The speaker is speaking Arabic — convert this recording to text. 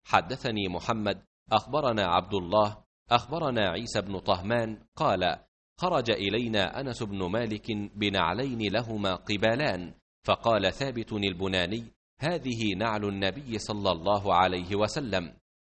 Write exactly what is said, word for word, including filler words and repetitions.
حدثني محمد أخبرنا عبد الله أخبرنا عيسى بن طهمان قال: خرج إلينا أنس بن مالك بنعلين لهما قبالان، فقال ثابت البناني: هذه نعل النبي صلى الله عليه وسلم.